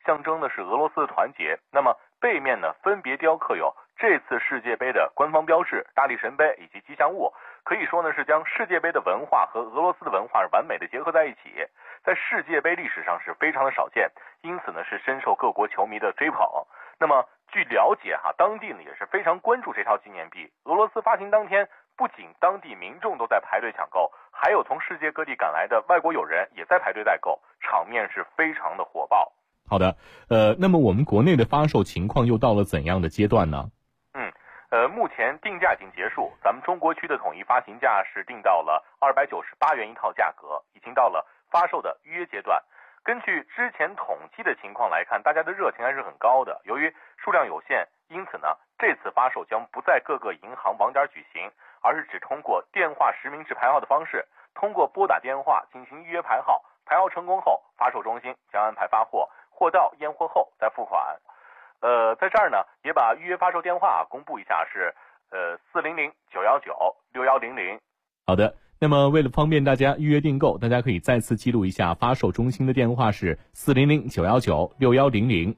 象征的是俄罗斯的团结。那么背面呢，分别雕刻有这次世界杯的官方标志、大力神杯以及吉祥物，可以说呢是将世界杯的文化和俄罗斯的文化完美的结合在一起，在世界杯历史上是非常的少见，因此呢是深受各国球迷的追捧。那么据了解当地呢也是非常关注这套纪念币。俄罗斯发行当天，不仅当地民众都在排队抢购，还有从世界各地赶来的外国友人也在排队代购，场面是非常的火爆。 好的，那么我们国内的发售情况又到了怎样的阶段呢？ 目前定价已经结束，咱们中国区的统一发行价是定到了298元一套价格，已经到了发售的预约阶段。根据之前统计的情况来看，大家的热情还是很高的。由于数量有限，因此呢，这次发售将不在各个银行网点举行，而是只通过电话实名制排号的方式，通过拨打电话进行预约排号，排号成功后，发售中心将安排发货，货到验货后再付款。在这儿呢，也把预约发售电话公布一下，是400-919-6100。 好的，那么为了方便大家预约订购，大家可以再次记录一下发售中心的电话是400-919-6100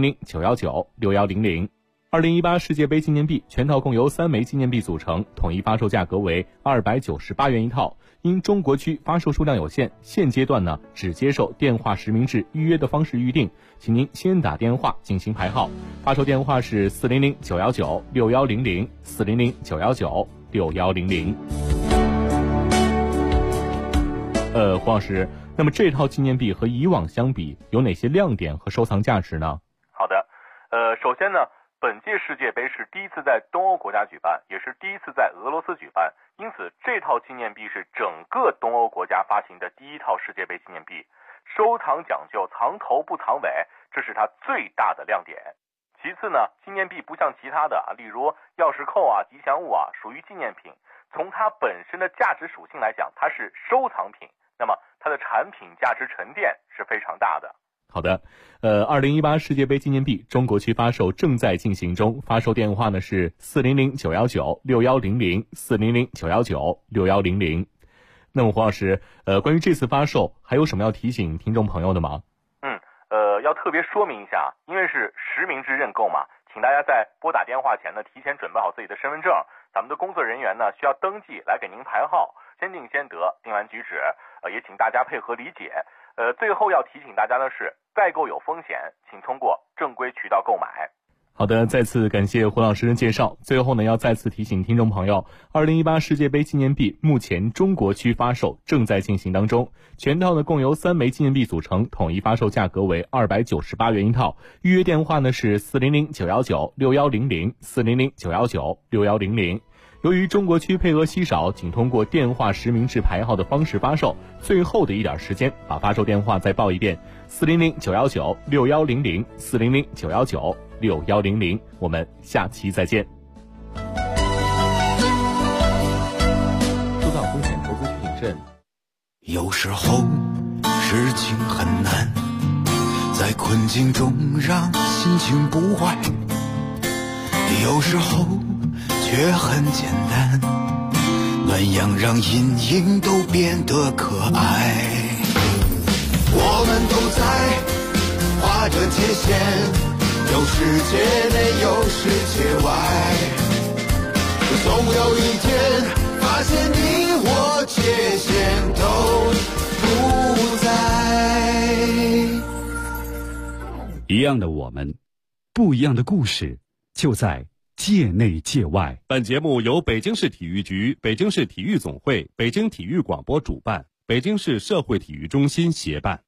400-919-6100。2018世界杯纪念币全套共由3枚纪念币组成，统一发售价格为298元一套。因中国区发售数量有限，现阶段呢只接受电话实名制预约的方式预定，请您先打电话进行排号。发售电话是400-919-6100 400-919-6100。黄老师，那么这套纪念币和以往相比有哪些亮点和收藏价值呢？ 好的，首先呢，本届世界杯是第一次在东欧国家举办，也是第一次在俄罗斯举办，因此这套纪念币是整个东欧国家发行的第一套世界杯纪念币。收藏讲究藏头不藏尾，这是它最大的亮点。其次呢，纪念币不像其他的例如钥匙扣吉祥物属于纪念品，从它本身的价值属性来讲，它是收藏品，那么它的产品价值沉淀是非常大的。 好的，2018世界杯纪念币中国区发售正在进行中，发售电话呢是400-919-6100 400-919-6100。那么黄老师，关于这次发售还有什么要提醒听众朋友的吗？ 要特别说明一下，因为是实名制认购嘛，请大家在拨打电话前呢，提前准备好自己的身份证，咱们的工作人员呢需要登记来给您排号，先定先得，定完举止，也请大家配合理解。最后要提醒大家的是，代购有风险，请通过正规渠道购买。 好的，再次感谢胡老师的介绍。最后呢，要再次提醒听众朋友，2018世界杯纪念币目前中国区发售正在进行当中，全套呢共由3枚纪念币组成，统一发售价格为298元一套。预约电话呢是400-919-6100 400-919-6100。由于中国区配额稀少，仅通过电话实名制排号的方式发售，最后的一点时间，把发售电话再报一遍：400-919-6100 400-919-6100。我们下期再见。收到风险投资需谨慎。 有时候事情很难，在困境中让心情不坏，有时候却很简单，暖阳让阴影都变得可爱。我们都在划着界限，有世界内有世界外，总有一天发现你我界限都不在。 一样的我们，不一样的故事，就在界内界外。 本节目由北京市体育局、北京市体育总会、北京体育广播主办，北京市社会体育中心协办。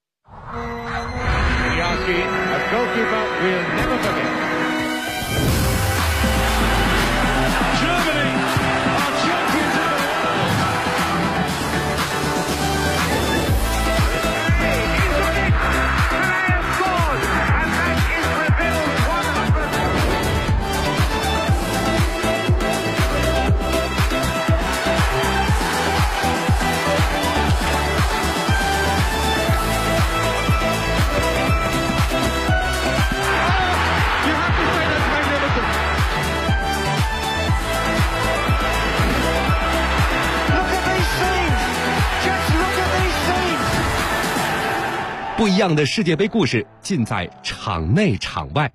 样的世界杯故事尽在场内场外。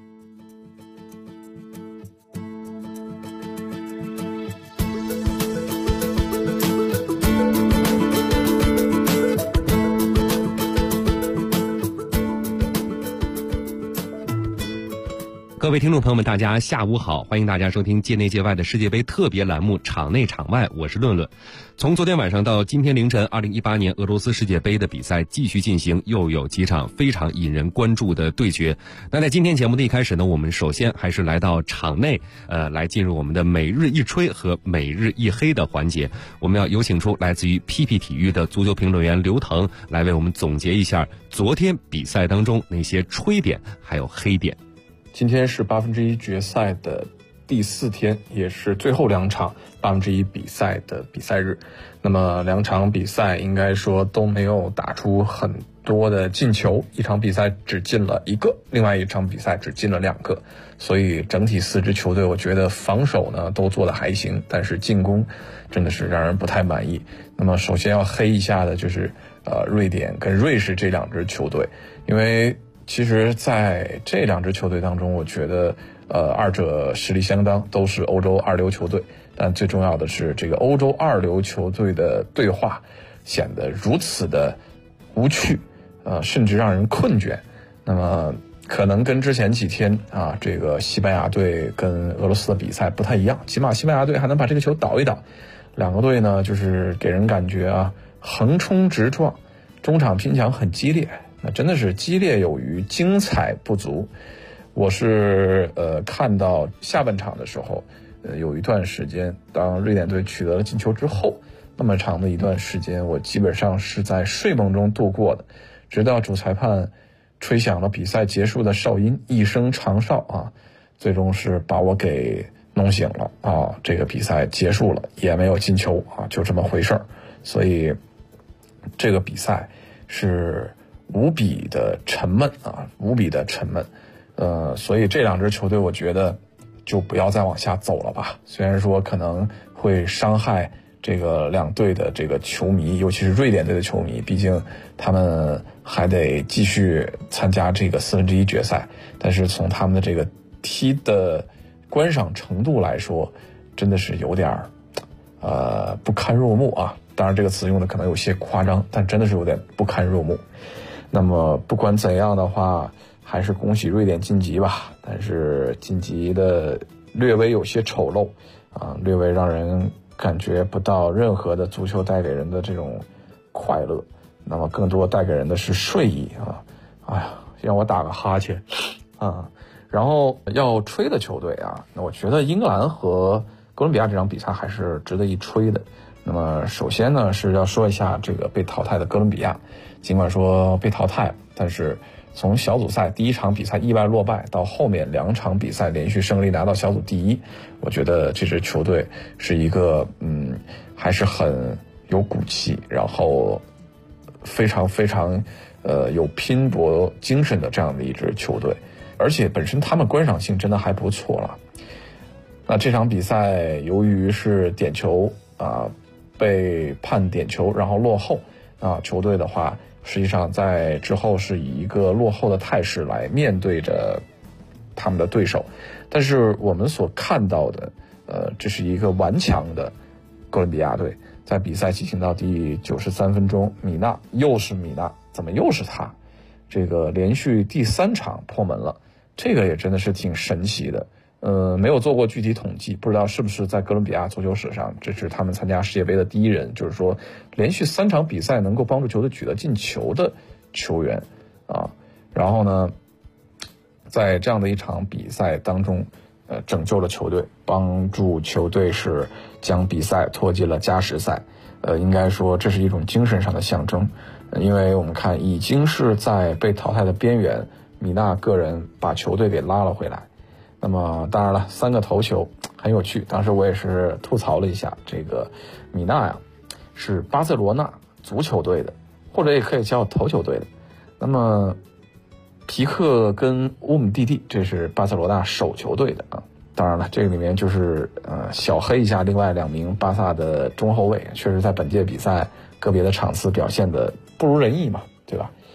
各位听众朋友们，大家下午好，欢迎大家收听界内界外的世界杯特别栏目场内场外，我是论论。从昨天晚上到今天凌晨，2018年俄罗斯世界杯的比赛继续进行，又有几场非常引人关注的对决。那在今天节目的一开始呢，我们首先还是来到场内，来进入我们的每日一吹和每日一黑的环节。我们要有请出来自于 PP 体育的足球评论员刘腾，来为我们总结一下昨天比赛当中那些吹点还有黑点。 今天是1/8决赛的第4天，也是最后2场1/8比赛的比赛日。那么2场比赛应该说都没有打出很多的进球，一场比赛只进了1个，另外一场比赛只进了2个，所以整体4支球队我觉得防守呢都做得还行，但是进攻真的是让人不太满意。那么首先要黑一下的就是瑞典跟瑞士这2支球队，因为其实在这2支球队当中，我觉得二者实力相当，都是欧洲2流球队，但最重要的是这个欧洲2流球队的对话显得如此的无趣，甚至让人困倦。那么可能跟之前几天这个西班牙队跟俄罗斯的比赛不太一样，起码西班牙队还能把这个球倒一倒。2个队呢就是给人感觉横冲直撞，中场拼抢很激烈，那真的是激烈有余，精彩不足。我是看到下半场的时候，有一段时间，当瑞典队取得了进球之后，那么长的一段时间，我基本上是在睡梦中度过的，直到主裁判吹响了比赛结束的哨音，一声长哨最终是把我给弄醒了这个比赛结束了，也没有进球就这么回事儿。所以这个比赛是无比的沉闷无比的沉闷。所以这2支球队我觉得就不要再往下走了吧，虽然说可能会伤害这个2队的这个球迷，尤其是瑞典队的球迷，毕竟他们还得继续参加这个1/4决赛，但是从他们的这个踢的观赏程度来说，真的是有点不堪入目当然这个词用的可能有些夸张，但真的是有点不堪入目。那么不管怎样的话，还是恭喜瑞典晋级吧，但是晋级的略微有些丑陋略微让人感觉不到任何的足球带给人的这种快乐，那么更多带给人的是睡意让我打个哈欠然后要吹的球队那我觉得英格兰和哥伦比亚这场比赛还是值得一吹的。那么首先呢是要说一下这个被淘汰的哥伦比亚，尽管说被淘汰，但是从小组赛第1场比赛意外落败到后面2场比赛连续胜利拿到小组第1，我觉得这支球队是一个还是很有骨气，然后非常非常有拼搏精神的这样的一支球队，而且本身他们观赏性真的还不错了。那这场比赛由于是点球被判点球然后落后球队的话实际上在之后是以一个落后的态势来面对着他们的对手，但是我们所看到的这是一个顽强的哥伦比亚队。在比赛进行到第93分钟，又是米纳，怎么又是他？这个连续第3场破门了，这个也真的是挺神奇的。没有做过具体统计，不知道是不是在哥伦比亚足球史上，这是他们参加世界杯的第1人，就是说连续3场比赛能够帮助球队取得进球的球员然后呢，在这样的一场比赛当中，拯救了球队，帮助球队是将比赛拖进了加时赛。应该说这是一种精神上的象征，因为我们看已经是在被淘汰的边缘，米纳个人把球队给拉了回来。那么当然了，3个头球很有趣，当时我也是吐槽了一下，这个米纳是巴塞罗那足球队的，或者也可以叫头球队的。那么皮克跟乌姆蒂蒂，这是巴塞罗那手球队的当然了，这个里面就是小黑一下另外2名巴萨的中后卫，确实在本届比赛个别的场次表现的不如人意嘛，对吧？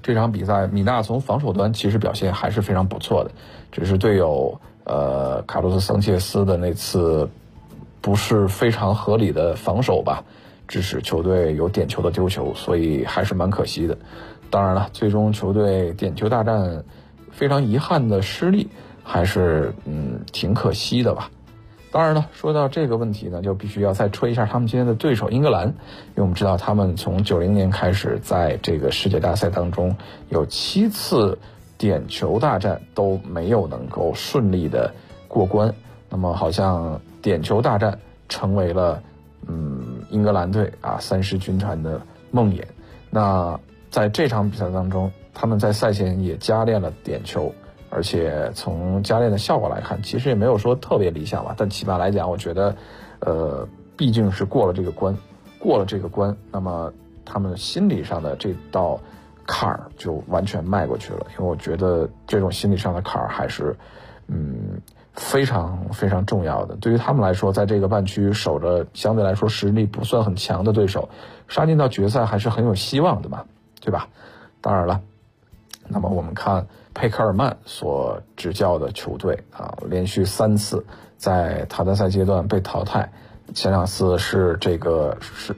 这场比赛米纳从防守端其实表现还是非常不错的，只是队友卡洛斯·桑切斯的那次不是非常合理的防守吧，致使球队有点球的丢球，所以还是蛮可惜的。当然了，最终球队点球大战非常遗憾的失利，还是挺可惜的吧。当然了，说到这个问题呢，就必须要再吹一下他们今天的对手英格兰，因为我们知道他们从90年开始在这个世界大赛当中有7次点球大战都没有能够顺利的过关，那么好像点球大战成为了英格兰队三狮军团的梦魇。那在这场比赛当中，他们在赛前也加练了点球，而且从加练的效果来看，其实也没有说特别理想吧，但起码来讲，我觉得毕竟是过了这个关，那么他们心理上的这道坎儿就完全迈过去了。因为我觉得这种心理上的坎儿还是非常非常重要的。对于他们来说，在这个半区守着相对来说实力不算很强的对手，杀进到决赛还是很有希望的嘛，对吧？当然了，那么我们看佩克尔曼所执教的球队连续3次在淘汰赛阶段被淘汰，前2次是这个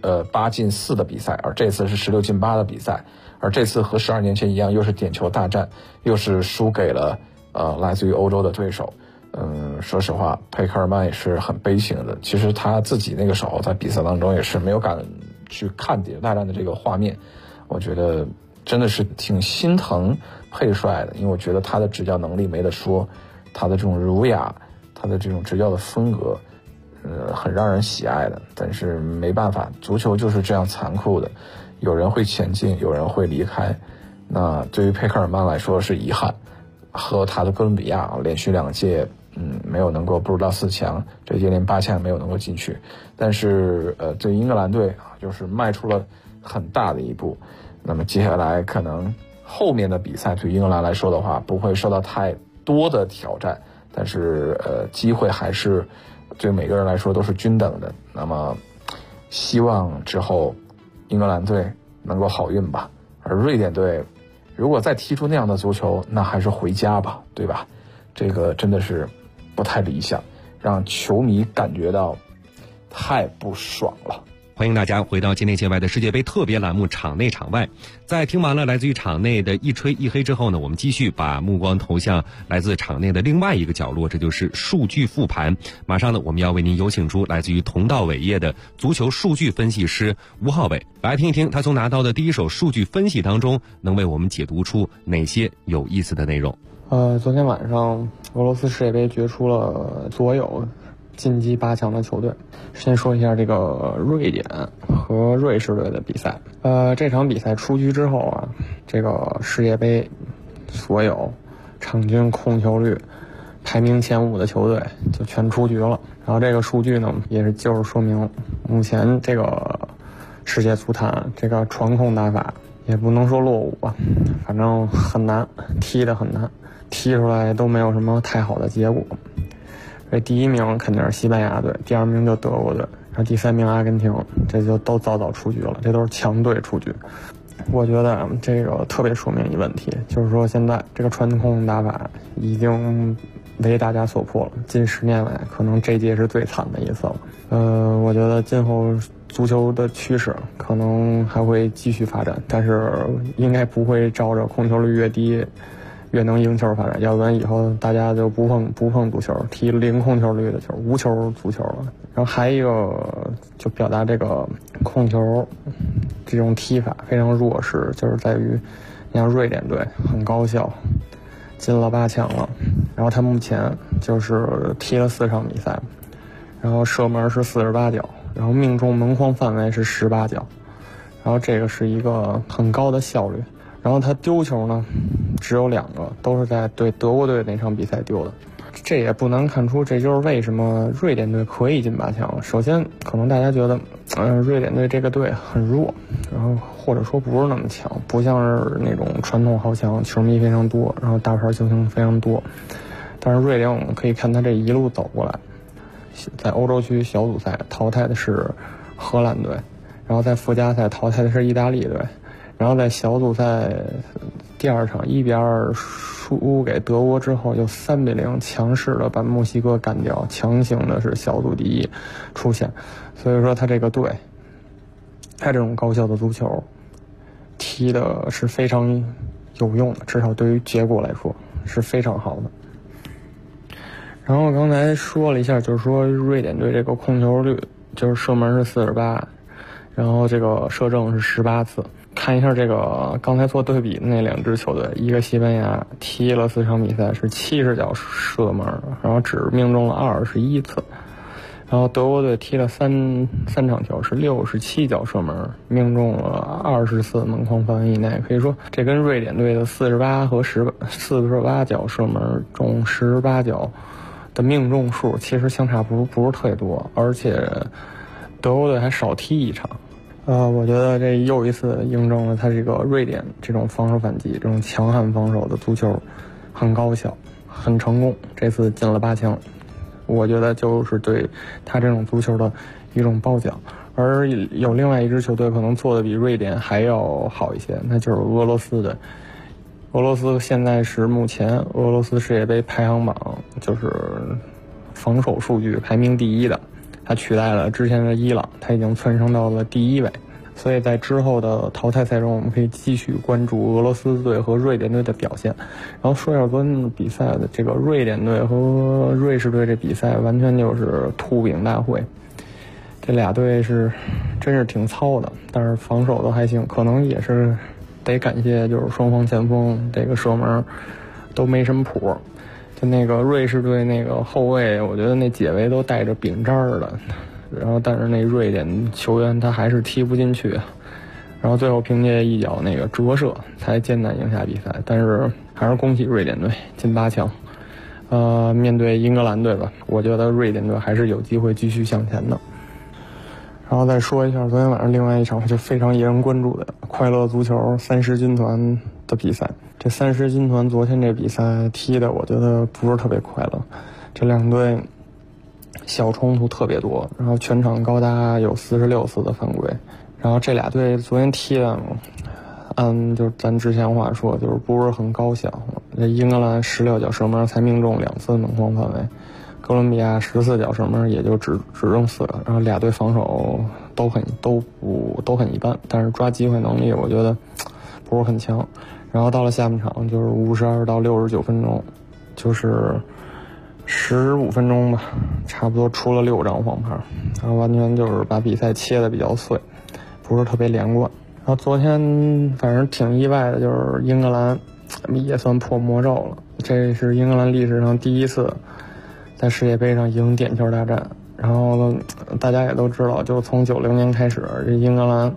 8进4的比赛，而这次是16进8的比赛，而这次和12年前一样，又是点球大战，又是输给了来自于欧洲的对手。说实话，佩克尔曼也是很悲情的。其实他自己那个时候在比赛当中也是没有敢去看点球大战的这个画面，我觉得真的是挺心疼佩帅的，因为我觉得他的执教能力没得说，他的这种儒雅，他的这种执教的风格很让人喜爱的。但是没办法，足球就是这样残酷的，有人会前进，有人会离开。那对于佩克尔曼来说是遗憾，和他的哥伦比亚连续2届没有能够步入到4强，这届连8强没有能够进去。但是对英格兰队就是迈出了很大的一步。那么接下来可能后面的比赛对英格兰来说的话不会受到太多的挑战，但是机会还是对每个人来说都是均等的。那么希望之后英格兰队能够好运吧。而瑞典队如果再踢出那样的足球，那还是回家吧，对吧？这个真的是不太理想，让球迷感觉到太不爽了。 欢迎大家回到界内界外的世界杯特别栏目场内场外。在听完了来自于场内的一吹一黑之后呢，我们继续把目光投向来自场内的另外一个角落，这就是数据复盘。马上呢，我们要为您有请出来自于同道伟业的足球数据分析师吴浩伟，来听一听他从拿到的第一手数据分析当中能为我们解读出哪些有意思的内容。 昨天晚上俄罗斯世界杯决出了所有晋级8强的球队。先说一下这个瑞典和瑞士队的比赛。这场比赛出局之后这个世界杯所有场均控球率排名前5的球队就全出局了。然后这个数据呢，也是就是说明目前这个世界足坛这个传控打法也不能说落伍吧，反正很难，踢得很难，踢出来都没有什么太好的结果。这第1名肯定是西班牙队，第2名就德国队，然后第3名阿根廷，这就都早早出局了，这都是强队出局。我觉得这个特别说明一问题，就是说现在这个传控打法已经为大家所破了，近10年来可能这届是最惨的一次了。我觉得今后足球的趋势可能还会继续发展，但是应该不会照着控球率越低越能赢球发展，要不然以后大家就不碰足球，踢0控球率的球，无球足球了。然后还一个就表达这个控球这种踢法非常弱势，就是在于你像瑞典队很高效进了8强了，然后他目前就是踢了4场比赛，然后射门是48脚，然后命中门框范围是18脚，然后这个是一个很高的效率。然后他丢球呢只有2个，都是在对德国队那场比赛丢的。这也不难看出，这就是为什么瑞典队可以进8强。首先可能大家觉得瑞典队这个队很弱，然后或者说不是那么强，不像是那种传统豪强，球迷非常多，然后大牌球星非常多。但是瑞典我们可以看他这一路走过来，在欧洲区小组赛淘汰的是荷兰队，然后在附加赛淘汰的是意大利队，然后在小组赛第2场1-2输给德国之后，又3-0强势的把墨西哥干掉，强行的是小组第1出现。所以说他这个队，他这种高效的足球踢的是非常有用的，至少对于结果来说是非常好的。然后刚才说了一下，就是说瑞典队这个控球率，就是射门是48，然后这个射正是18次。看一下这个刚才做对比的那2支球队，一个西班牙踢了4场比赛是70脚射门，然后只命中了21次，然后德国队踢了三场球是67脚射门，命中了20次门框范围以内。可以说这跟瑞典队的48和48脚射门中18脚的命中数其实相差不是特别多，而且德国队还少踢1场。我觉得这又一次印证了他这个瑞典这种防守反击、这种强悍防守的足球很高效、很成功。这次进了8强，我觉得就是对他这种足球的一种褒奖。而有另外一支球队可能做的比瑞典还要好一些，那就是俄罗斯队。俄罗斯现在是目前俄罗斯世界杯排行榜就是防守数据排名第1的。他取代了之前的伊朗，他已经窜升到了第1位。所以在之后的淘汰赛中，我们可以继续关注俄罗斯队和瑞典队的表现。然后说一下昨天的比赛的这个瑞典队和瑞士队，这比赛完全就是秃饼大会。这俩队真是挺糙的，但是防守都还行，可能也是得感谢就是双方前锋这个射门都没什么谱。就那个瑞士队那个后卫，我觉得那解围都带着饼渣儿的，然后但是那瑞典球员他还是踢不进去，然后最后凭借一脚那个折射才艰难赢下比赛。但是还是恭喜瑞典队进8强。面对英格兰队吧，我觉得瑞典队还是有机会继续向前的。然后再说一下昨天晚上另外一场就非常引人关注的快乐足球30军团的比赛。这30军团昨天这比赛踢的我觉得不是特别快乐，这2队小冲突特别多，然后全场高达有46次的犯规，然后这俩队昨天踢的就是咱之前话说就是不是很高效。这英格兰16脚射门才命中2次门框范围，哥伦比亚14脚射门也就只中4个，然后俩队防守都很一般，但是抓机会能力我觉得不是很强。然后到了下半场就是52到69分钟，就是15分钟吧，差不多出了6张黄牌，然后完全就是把比赛切得比较碎，不是特别连贯。然后昨天反正挺意外的，就是英格兰也算破魔咒了，这是英格兰历史上第1次在世界杯上赢点球大战。然后大家也都知道，就是从90年开始，这英格兰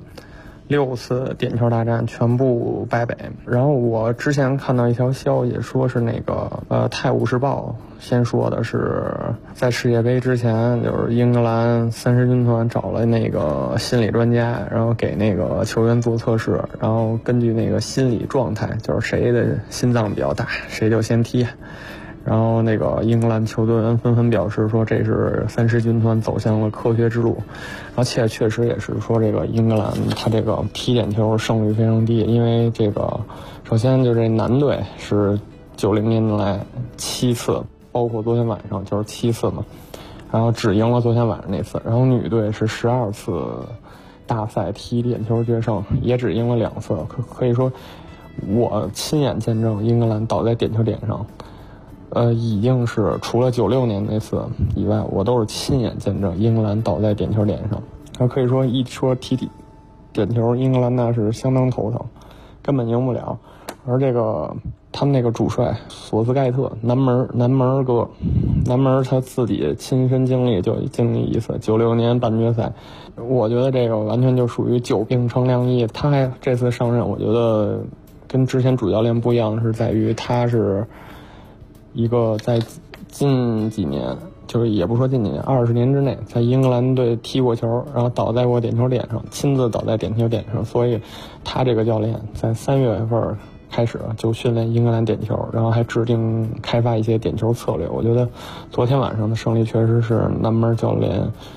6次点球大战全部败北。然后我之前看到一条消息，说是那个泰晤士报先说的是，在世界杯之前，就是英格兰30军团找了那个心理专家，然后给那个球员做测试，然后根据那个心理状态，就是谁的心脏比较大，谁就先踢。然后那个英格兰球队纷纷表示说，这是30军团走向了科学之路。然后确实也是说，这个英格兰他这个踢点球胜率非常低，因为这个首先就这男队是90年来7次，包括昨天晚上就是7次嘛，然后只赢了昨天晚上那次。然后女队是12次大赛踢点球决胜，也只赢了2次。可以说我亲眼见证英格兰倒在点球点上，已经是除了96年那次以外，我都是亲眼见证英格兰倒在点球点上。可以说一说踢点球，英格兰那是相当头疼，根本赢不了。而这个他们那个主帅索斯盖特，南门哥，南门他自己亲身经历一次96年半决赛，我觉得这个完全就属于久病成良医。他还这次上任，我觉得跟之前主教练不一样，是在于他是一个在近几年，就是也不说近几年，20年之内，在英格兰队踢过球，然后倒在过点球点上，亲自倒在点球点上，所以他这个教练在3月份开始就训练英格兰点球，然后还制定开发一些点球策略。我觉得昨天晚上的胜利确实是南门教练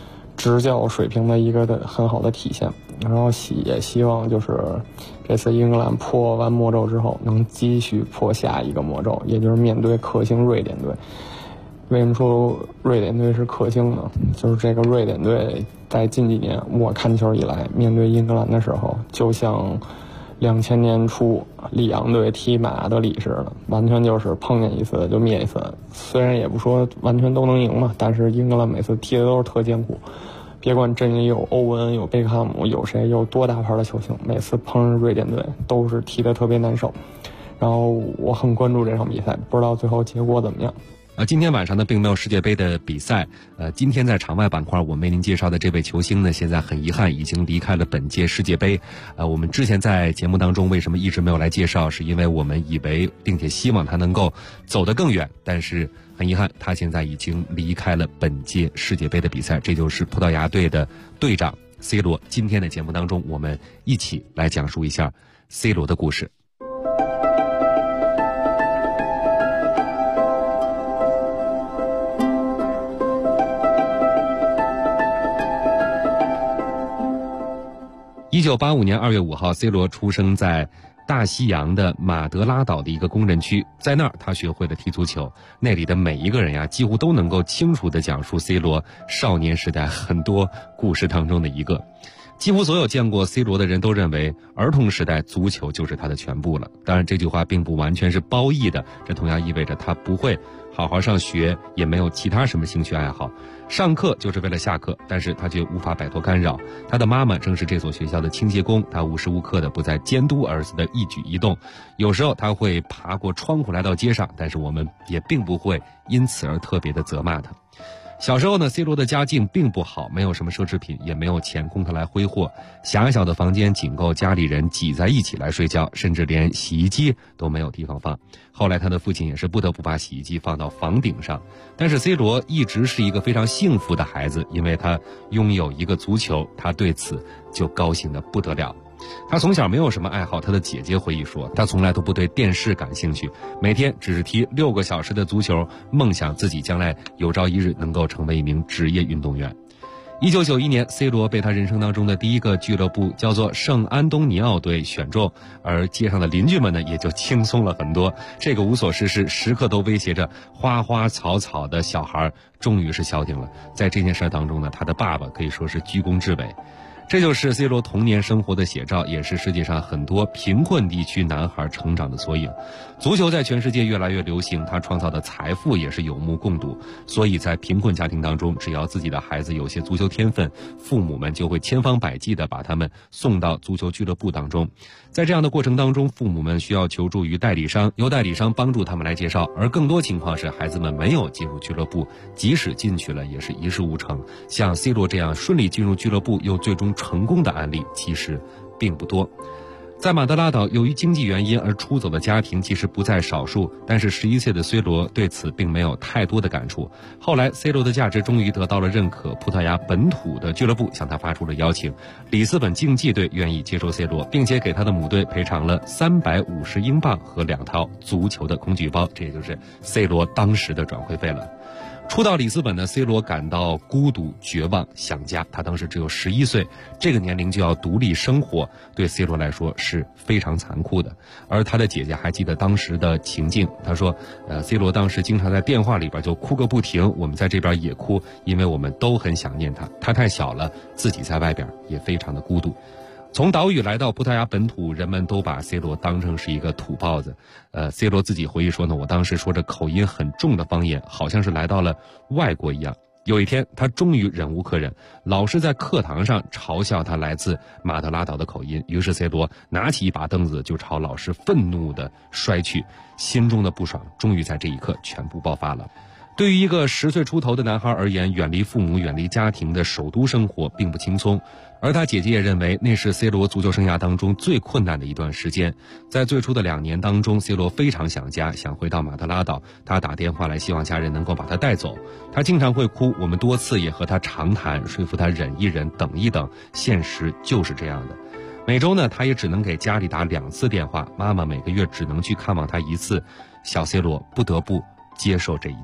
执教水平的一个很好的体现。然后也希望就是这次英格兰破完魔咒之后能继续破下一个魔咒，也就是面对克星瑞典队。为什么说瑞典队是克星呢？就是这个瑞典队在近几年我看球以来面对英格兰的时候，就像2000年初里昂队踢马德里似的，完全就是碰见一次就灭一次。虽然也不说完全都能赢嘛，但是英格兰每次踢的都是特艰苦。别管阵里有欧文、有贝克汉姆、有谁，有多大牌的球星，每次碰上瑞典队都是踢得特别难受。然后我很关注这场比赛，不知道最后结果怎么样。 今天晚上呢并没有世界杯的比赛。今天在场外板块我为您介绍的这位球星呢，现在很遗憾已经离开了本届世界杯。我们之前在节目当中为什么一直没有来介绍，是因为我们以为并且希望他能够走得更远，但是很遗憾他现在已经离开了本届世界杯的比赛。这就是葡萄牙队的队长 C 罗。今天的节目当中我们一起来讲述一下 C 罗的故事。1985年2月5号 C 罗出生在大西洋的马德拉岛的一个工人区，在那儿他学会了踢足球。那里的每一个人呀，几乎都能够清楚地讲述 C 罗少年时代很多故事当中的一个。几乎所有见过 C 罗的人都认为儿童时代足球就是他的全部了。当然这句话并不完全是褒义的，这同样意味着他不会好好上学，也没有其他什么兴趣爱好，上课就是为了下课，但是他却无法摆脱干扰。他的妈妈正是这所学校的清洁工，他无时无刻的不在监督儿子的一举一动。有时候他会爬过窗户来到街上，但是我们也并不会因此而特别的责骂他。小时候呢 C 罗的家境并不好，没有什么奢侈品，也没有钱供他来挥霍。狭小的房间仅够家里人挤在一起来睡觉，甚至连洗衣机都没有地方放。后来他的父亲也是不得不把洗衣机放到房顶上。但是 C 罗一直是一个非常幸福的孩子，因为他拥有一个足球，他对此就高兴得不得了。他从小没有什么爱好，他的姐姐回忆说，他从来都不对电视感兴趣，每天只是踢6个小时的足球，梦想自己将来有朝一日能够成为一名职业运动员。1991年 C 罗被他人生当中的第一个俱乐部叫做圣安东尼奥队选中，而街上的邻居们呢也就轻松了很多。这个无所事事，时刻都威胁着花花草草的小孩终于是消停了。在这件事当中呢，他的爸爸可以说是居功至伟。这就是 C 罗童年生活的写照，也是世界上很多贫困地区男孩成长的缩影。足球在全世界越来越流行，他创造的财富也是有目共睹。所以在贫困家庭当中，只要自己的孩子有些足球天分，父母们就会千方百计地把他们送到足球俱乐部当中。在这样的过程当中，父母们需要求助于代理商，由代理商帮助他们来介绍，而更多情况是孩子们没有进入俱乐部，即使进去了也是一事无成。像 C 罗这样顺利进入俱乐部又最终成功的案例其实并不多。在马德拉岛，由于经济原因而出走的家庭其实不在少数，但是11岁的 C 罗对此并没有太多的感触。后来 C 罗的价值终于得到了认可，葡萄牙本土的俱乐部向他发出了邀请，里斯本竞技队愿意接收 C 罗，并且给他的母队赔偿了350英镑和2套足球的工具包，这也就是 C 罗当时的转会费了。初到里斯本的 C 罗感到孤独、绝望、想家。他当时只有11岁，这个年龄就要独立生活，对 C 罗来说是非常残酷的。而他的姐姐还记得当时的情境，她说C 罗当时经常在电话里边就哭个不停，我们在这边也哭，因为我们都很想念他，他太小了，自己在外边也非常的孤独。从岛屿来到葡萄牙本土，人们都把 C 罗当成是一个土包子。C 罗自己回忆说呢，我当时说着口音很重的方言，好像是来到了外国一样。有一天他终于忍无可忍，老师在课堂上嘲笑他来自马德拉岛的口音，于是 C 罗拿起一把凳子就朝老师愤怒地摔去，心中的不爽终于在这一刻全部爆发了。对于一个10岁出头的男孩而言，远离父母、远离家庭的首都生活并不轻松，而他姐姐也认为那是 C 罗足球生涯当中最困难的一段时间。在最初的2年当中， C 罗非常想家，想回到马德拉岛，他打电话来希望家人能够把他带走。他经常会哭，我们多次也和他长谈，说服他忍一忍，等一等，现实就是这样的。每周呢，他也只能给家里打2次电话，妈妈每个月只能去看望他1次。小 C 罗不得不接受这一切。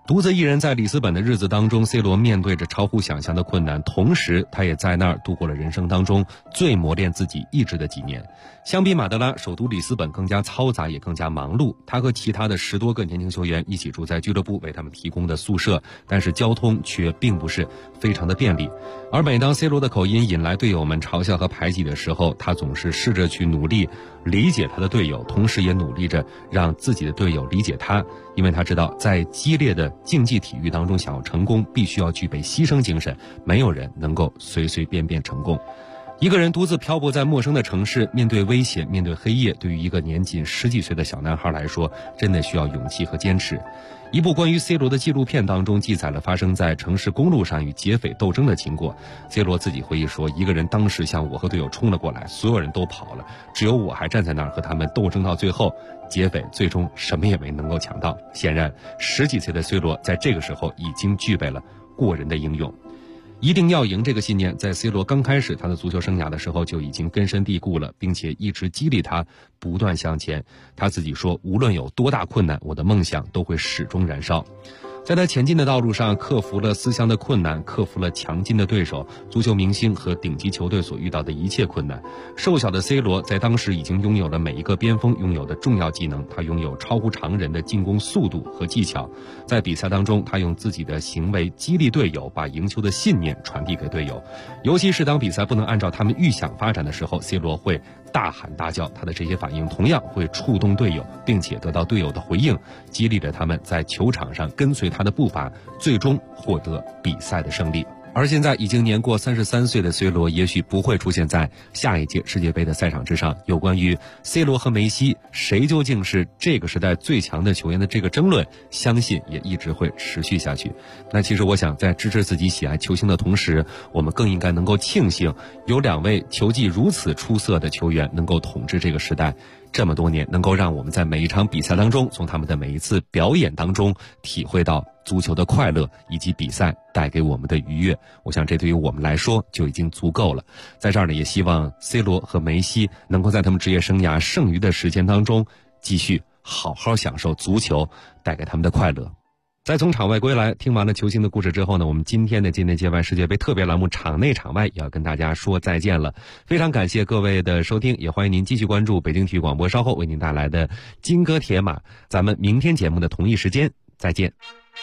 独自一人在里斯本的日子当中 ，C 罗面对着超乎想象的困难，同时他也在那儿度过了人生当中最磨练自己意志的几年。相比马德拉，首都里斯本更加嘈杂，也更加忙碌。他和其他的10多个年轻球员一起住在俱乐部为他们提供的宿舍，但是交通却并不是非常的便利。而每当 C 罗的口音引来队友们嘲笑和排挤的时候，他总是试着去努力理解他的队友，同时也努力着让自己的队友理解他，因为他知道在激烈的竞技体育当中想要成功，必须要具备牺牲精神，没有人能够随随便便成功。一个人独自漂泊在陌生的城市，面对危险，面对黑夜，对于一个年仅10几岁的小男孩来说，真的需要勇气和坚持。一部关于 C 罗的纪录片当中记载了发生在城市公路上与劫匪斗争的经过。C 罗自己回忆说，一个人当时向我和队友冲了过来，所有人都跑了，只有我还站在那儿和他们斗争到最后，劫匪最终什么也没能够抢到。显然10几岁的 C 罗在这个时候已经具备了过人的英勇。一定要赢这个信念，在 C 罗刚开始他的足球生涯的时候就已经根深蒂固了，并且一直激励他不断向前。他自己说，无论有多大困难，我的梦想都会始终燃烧。在他前进的道路上，克服了思乡的困难，克服了强劲的对手、足球明星和顶级球队所遇到的一切困难。瘦小的 C 罗在当时已经拥有了每一个边锋拥有的重要技能，他拥有超乎常人的进攻速度和技巧。在比赛当中，他用自己的行为激励队友，把赢球的信念传递给队友。尤其是当比赛不能按照他们预想发展的时候， C 罗会大喊大叫，他的这些反应同样会触动队友，并且得到队友的回应，激励着他们在球场上跟随他的步伐，最终获得比赛的胜利。而现在已经年过33岁的 C 罗也许不会出现在下一届世界杯的赛场之上，有关于 C 罗和梅西谁究竟是这个时代最强的球员的这个争论，相信也一直会持续下去。那其实我想，在支持自己喜爱球星的同时，我们更应该能够庆幸有2位球技如此出色的球员能够统治这个时代这么多年，能够让我们在每一场比赛当中，从他们的每一次表演当中体会到足球的快乐以及比赛带给我们的愉悦。我想这对于我们来说就已经足够了。在这儿呢，也希望 C 罗和梅西能够在他们职业生涯剩余的时间当中继续好好享受足球带给他们的快乐。在从场外归来，听完了球星的故事之后呢，我们今天的今天接外世界杯特别栏目场内场外也要跟大家说再见了。非常感谢各位的收听，也欢迎您继续关注北京体育广播稍后为您带来的金戈铁马。咱们明天节目的同一时间再见。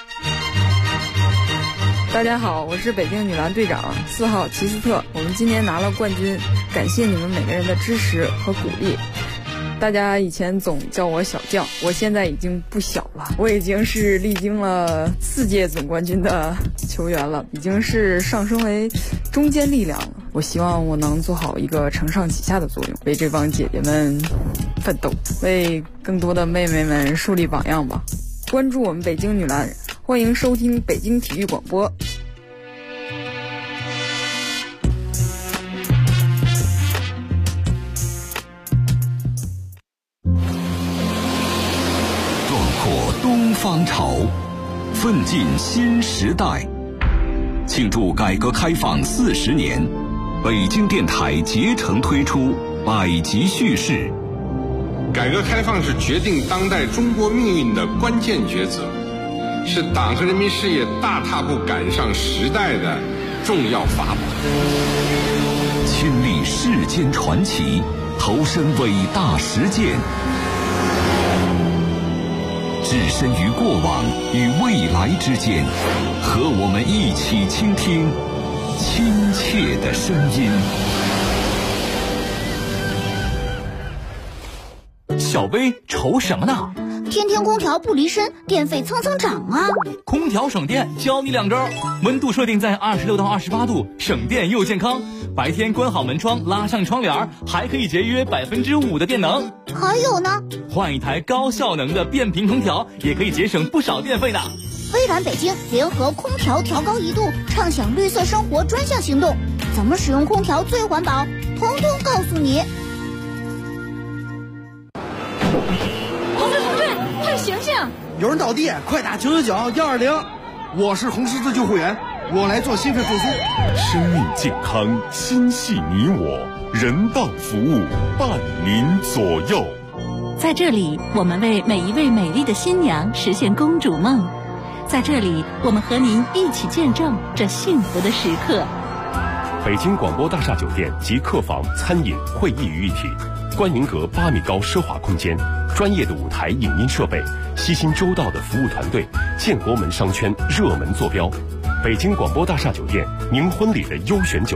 大家好，我是北京女篮队长4号齐斯特，我们今年拿了冠军，感谢你们每个人的支持和鼓励。大家以前总叫我小将，我现在已经不小了，我已经是历经了4届总冠军的球员了，已经是上升为中坚力量了。我希望我能做好一个承上启下的作用，为这帮姐姐们奋斗，为更多的妹妹们树立榜样吧。关注我们北京女篮，欢迎收听北京体育广播。 东方潮，奋进新时代。庆祝改革开放40年，北京电台竭诚推出百集叙事。 改革开放是决定当代中国命运的关键抉择，是党和人民事业大踏步赶上时代的重要法宝。 亲历世间传奇，投身伟大实践，置身于过往与未来之间，和我们一起倾听亲切的声音。 小薇愁什么呢？ 天天空调不离身，电费蹭蹭涨啊！ 空调省电，教你2招：温度设定在26到28度，省电又健康。白天关好门窗，拉上窗帘，还可以节约5%的电能。 还有呢， 换一台高效能的变频空调，也可以节省不少电费呢。 微软北京联合空调调高1度，畅享绿色生活专项行动，怎么使用空调最环保，统统告诉你。 醒醒！ 有人倒地，快打999-120。我是红十字救护员，我来做心肺复苏。 生命健康，心系你我，人道服务伴您左右。 在这里，我们为每一位美丽的新娘实现公主梦。 在这里，我们和您一起见证这幸福的时刻。 北京广播大厦酒店集客房、餐饮、会议于一体，观云阁8米高奢华空间，专业的舞台影音设备，悉心周到的服务团队，建国门商圈热门坐标。北京广播大厦酒店，您婚礼的优选酒